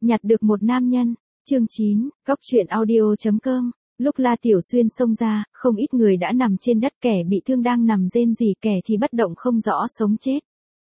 Nhặt được một nam nhân. Chương 9, Góc truyện audio.com. Lúc La Tiểu Xuyên xông ra, không ít người đã nằm trên đất, kẻ bị thương đang nằm rên rỉ, kẻ thì bất động không rõ sống chết.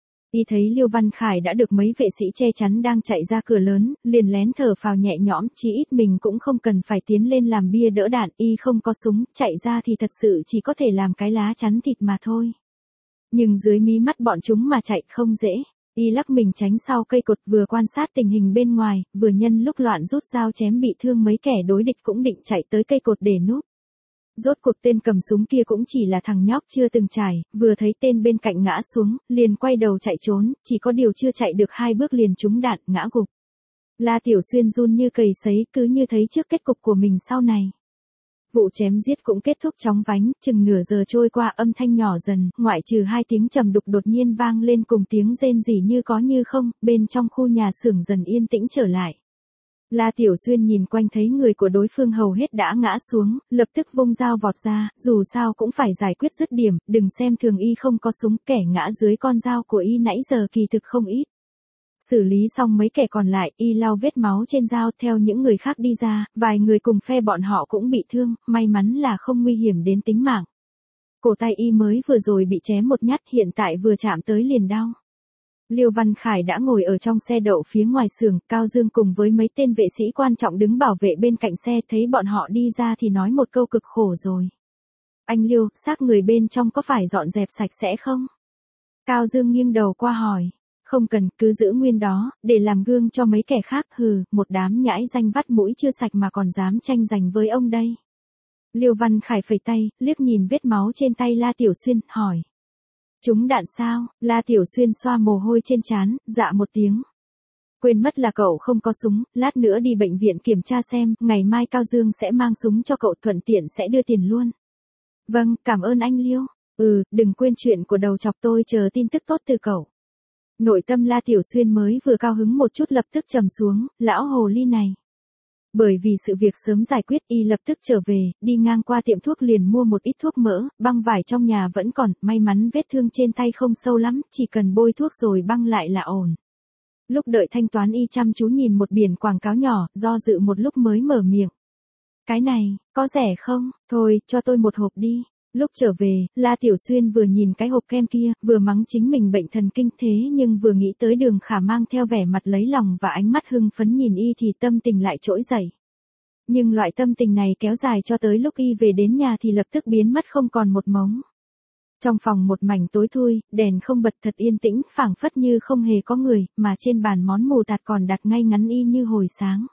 Y thấy Liêu Văn Khải đã được mấy vệ sĩ che chắn đang chạy ra cửa lớn, liền lén thở phào nhẹ nhõm, chí ít mình cũng không cần phải tiến lên làm bia đỡ đạn, y không có súng, chạy ra thì thật sự chỉ có thể làm cái lá chắn thịt mà thôi. Nhưng dưới mí mắt bọn chúng mà chạy không dễ. Y lắc mình tránh sau cây cột, vừa quan sát tình hình bên ngoài, vừa nhân lúc loạn rút dao chém bị thương mấy kẻ đối địch cũng định chạy tới cây cột để núp. Rốt cuộc tên cầm súng kia cũng chỉ là thằng nhóc chưa từng trải, vừa thấy tên bên cạnh ngã xuống, liền quay đầu chạy trốn, chỉ có điều chưa chạy được 2 bước liền trúng đạn, ngã gục. La Tiểu Xuyên run như cầy sấy, cứ như thấy trước kết cục của mình sau này. Vụ chém giết cũng kết thúc chóng vánh, chừng nửa giờ trôi qua, âm thanh nhỏ dần, ngoại trừ 2 tiếng trầm đục đột nhiên vang lên cùng tiếng rên rỉ như có như không, bên trong khu nhà xưởng dần yên tĩnh trở lại. La Tiểu Xuyên nhìn quanh thấy người của đối phương hầu hết đã ngã xuống, lập tức vung dao vọt ra, dù sao cũng phải giải quyết dứt điểm, đừng xem thường y không có súng, kẻ ngã dưới con dao của y nãy giờ kỳ thực không ít. Xử lý xong mấy kẻ còn lại, y lau vết máu trên dao theo những người khác đi ra, vài người cùng phe bọn họ cũng bị thương, may mắn là không nguy hiểm đến tính mạng. Cổ tay y mới vừa rồi bị chém một nhát, hiện tại vừa chạm tới liền đau. Liêu Văn Khải đã ngồi ở trong xe đậu phía ngoài xưởng, Cao Dương cùng với mấy tên vệ sĩ quan trọng đứng bảo vệ bên cạnh xe, thấy bọn họ đi ra thì nói một câu cực khổ rồi. Anh Liêu, xác người bên trong có phải dọn dẹp sạch sẽ không? Cao Dương nghiêng đầu qua hỏi. Không cần, cứ giữ nguyên đó, để làm gương cho mấy kẻ khác, hừ, một đám nhãi danh vắt mũi chưa sạch mà còn dám tranh giành với ông đây. Liêu Văn Khải phẩy tay, liếc nhìn vết máu trên tay La Tiểu Xuyên, hỏi. Trúng đạn sao? La Tiểu Xuyên xoa mồ hôi trên trán, dạ một tiếng. Quên mất là cậu không có súng, lát nữa đi bệnh viện kiểm tra xem, ngày mai Cao Dương sẽ mang súng cho cậu, thuận tiện sẽ đưa tiền luôn. Vâng, cảm ơn anh Liêu. Đừng quên chuyện của đầu chọc, tôi chờ tin tức tốt từ cậu. Nội tâm La Tiểu Xuyên mới vừa cao hứng một chút lập tức trầm xuống, lão hồ ly này. Bởi vì sự việc sớm giải quyết, y lập tức trở về, đi ngang qua tiệm thuốc liền mua một ít thuốc mỡ, băng vải trong nhà vẫn còn, may mắn vết thương trên tay không sâu lắm, chỉ cần bôi thuốc rồi băng lại là ổn. Lúc đợi thanh toán y chăm chú nhìn một biển quảng cáo nhỏ, do dự một lúc mới mở miệng. Cái này, có rẻ không? Thôi, cho tôi một hộp đi. Lúc trở về, La Tiểu Xuyên vừa nhìn cái hộp kem kia, vừa mắng chính mình bệnh thần kinh, thế nhưng vừa nghĩ tới Đường Khả mang theo vẻ mặt lấy lòng và ánh mắt hưng phấn nhìn y thì tâm tình lại trỗi dậy. Nhưng loại tâm tình này kéo dài cho tới lúc y về đến nhà thì lập tức biến mất không còn một mống. Trong phòng một mảnh tối thui, đèn không bật, thật yên tĩnh, phảng phất như không hề có người, mà trên bàn món mù tạt còn đặt ngay ngắn y như hồi sáng.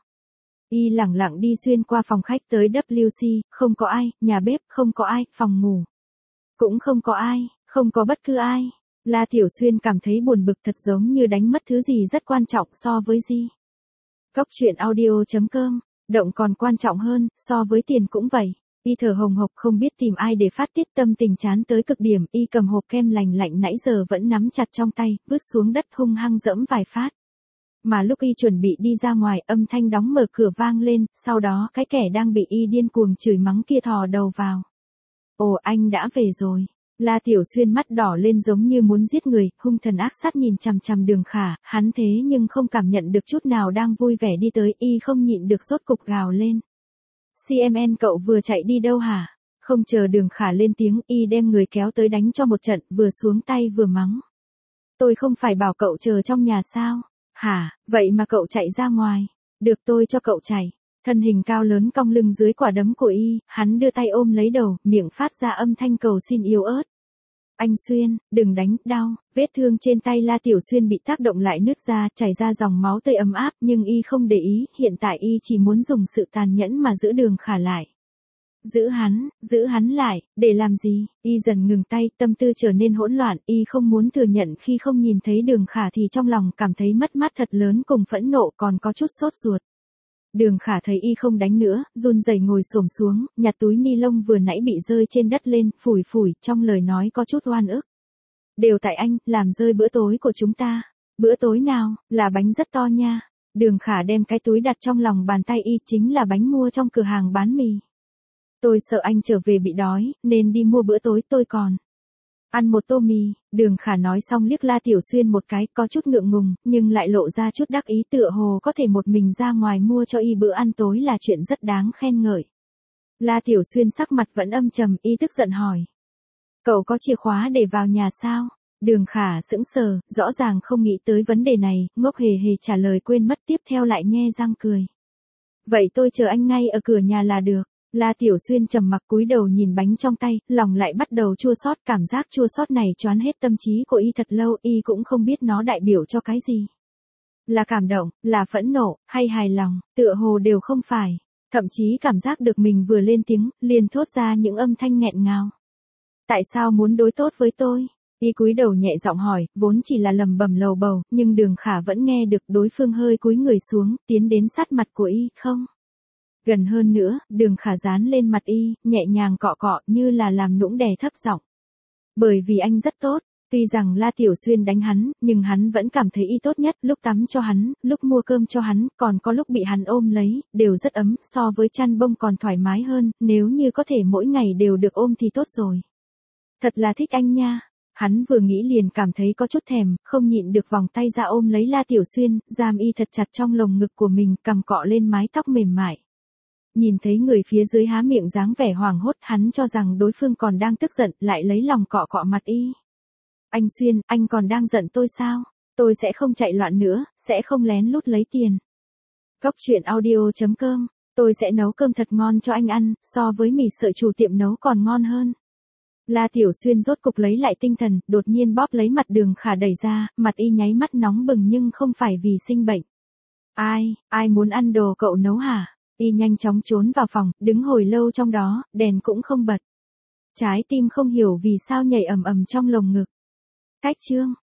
Y lẳng lặng đi xuyên qua phòng khách tới WC, không có ai, nhà bếp không có ai, phòng ngủ cũng không có ai, không có bất cứ ai. La Tiểu Xuyên cảm thấy buồn bực, thật giống như đánh mất thứ gì rất quan trọng so với gì. Góc truyện audio.com, động còn quan trọng hơn, so với tiền cũng vậy. Y thở hồng hộc không biết tìm ai để phát tiết tâm tình chán tới cực điểm, y cầm hộp kem lành lạnh nãy giờ vẫn nắm chặt trong tay, vứt xuống đất hung hăng dẫm vài phát. Mà lúc y chuẩn bị đi ra ngoài, âm thanh đóng mở cửa vang lên, sau đó cái kẻ đang bị y điên cuồng chửi mắng kia thò đầu vào. Ồ, anh đã về rồi. La Tiểu Xuyên mắt đỏ lên giống như muốn giết người, hung thần ác sát nhìn chằm chằm Đường Khả, hắn thế nhưng không cảm nhận được chút nào đang vui vẻ đi tới, y không nhịn được rốt cục gào lên. CMN, cậu vừa chạy đi đâu hả? Không chờ Đường Khả lên tiếng, y đem người kéo tới đánh cho một trận, vừa xuống tay vừa mắng. Tôi không phải bảo cậu chờ trong nhà sao? Hả, vậy mà cậu chạy ra ngoài. Được, tôi cho cậu chạy. Thân hình cao lớn cong lưng dưới quả đấm của y, hắn đưa tay ôm lấy đầu, miệng phát ra âm thanh cầu xin yếu ớt. Anh Xuyên, đừng đánh, đau. Vết thương trên tay La Tiểu Xuyên bị tác động lại nứt ra, chảy ra dòng máu tươi ấm áp, nhưng y không để ý, hiện tại y chỉ muốn dùng sự tàn nhẫn mà giữ Đường Khả lại. Giữ hắn lại, để làm gì? Y dần ngừng tay, tâm tư trở nên hỗn loạn, y không muốn thừa nhận khi không nhìn thấy Đường Khả thì trong lòng cảm thấy mất mát thật lớn cùng phẫn nộ, còn có chút sốt ruột. Đường Khả thấy y không đánh nữa, run rẩy ngồi xổm xuống, nhặt túi ni lông vừa nãy bị rơi trên đất lên, phủi phủi, trong lời nói có chút oan ức. Đều tại anh, làm rơi bữa tối của chúng ta. Bữa tối nào? Là bánh rất to nha. Đường Khả đem cái túi đặt trong lòng bàn tay y, chính là bánh mua trong cửa hàng bán mì. Tôi sợ anh trở về bị đói, nên đi mua bữa tối, tôi còn Ăn một tô mì, Đường Khả nói xong liếc La Tiểu Xuyên một cái, có chút ngượng ngùng, nhưng lại lộ ra chút đắc ý, tựa hồ có thể một mình ra ngoài mua cho y bữa ăn tối là chuyện rất đáng khen ngợi. La Tiểu Xuyên sắc mặt vẫn âm trầm, y tức giận hỏi. Cậu có chìa khóa để vào nhà sao? Đường Khả sững sờ, rõ ràng không nghĩ tới vấn đề này, ngốc hề hề trả lời quên mất, tiếp theo lại nhe răng cười. Vậy tôi chờ anh ngay ở cửa nhà là được. La Tiểu Xuyên trầm mặc cúi đầu nhìn bánh trong tay, lòng lại bắt đầu chua xót, cảm giác chua xót này choán hết tâm trí của y thật lâu, y cũng không biết nó đại biểu cho cái gì. Là cảm động, là phẫn nộ, hay hài lòng, tựa hồ đều không phải. Thậm chí cảm giác được mình vừa lên tiếng, liền thốt ra những âm thanh nghẹn ngào. Tại sao muốn đối tốt với tôi? Y cúi đầu nhẹ giọng hỏi, vốn chỉ là lầm bầm lầu bầu, nhưng Đường Khả vẫn nghe được, đối phương hơi cúi người xuống, tiến đến sát mặt của y, không? Gần hơn nữa, Đường Khả dán lên mặt y, nhẹ nhàng cọ cọ như là làm nũng đè thấp giọng. Bởi vì anh rất tốt, tuy rằng La Tiểu Xuyên đánh hắn, nhưng hắn vẫn cảm thấy y tốt nhất, lúc tắm cho hắn, lúc mua cơm cho hắn, còn có lúc bị hắn ôm lấy, đều rất ấm, so với chăn bông còn thoải mái hơn, nếu như có thể mỗi ngày đều được ôm thì tốt rồi. Thật là thích anh nha. Hắn vừa nghĩ liền cảm thấy có chút thèm, không nhịn được vòng tay ra ôm lấy La Tiểu Xuyên, giam y thật chặt trong lồng ngực của mình, cầm cọ lên mái tóc mềm mại. Nhìn thấy người phía dưới há miệng dáng vẻ hoảng hốt, hắn cho rằng đối phương còn đang tức giận, lại lấy lòng cọ cọ mặt y. Anh Xuyên, anh còn đang giận tôi sao? Tôi sẽ không chạy loạn nữa, sẽ không lén lút lấy tiền. Góc truyện audio.com, tôi sẽ nấu cơm thật ngon cho anh ăn, so với mì sợi chủ tiệm nấu còn ngon hơn. La Tiểu Xuyên rốt cục lấy lại tinh thần, đột nhiên bóp lấy mặt Đường Khả đẩy ra, mặt y nháy mắt nóng bừng nhưng không phải vì sinh bệnh. Ai muốn ăn đồ cậu nấu hả? Y nhanh chóng trốn vào phòng, đứng hồi lâu trong đó, đèn cũng không bật. Trái tim không hiểu vì sao nhảy ầm ầm trong lồng ngực. Cách chương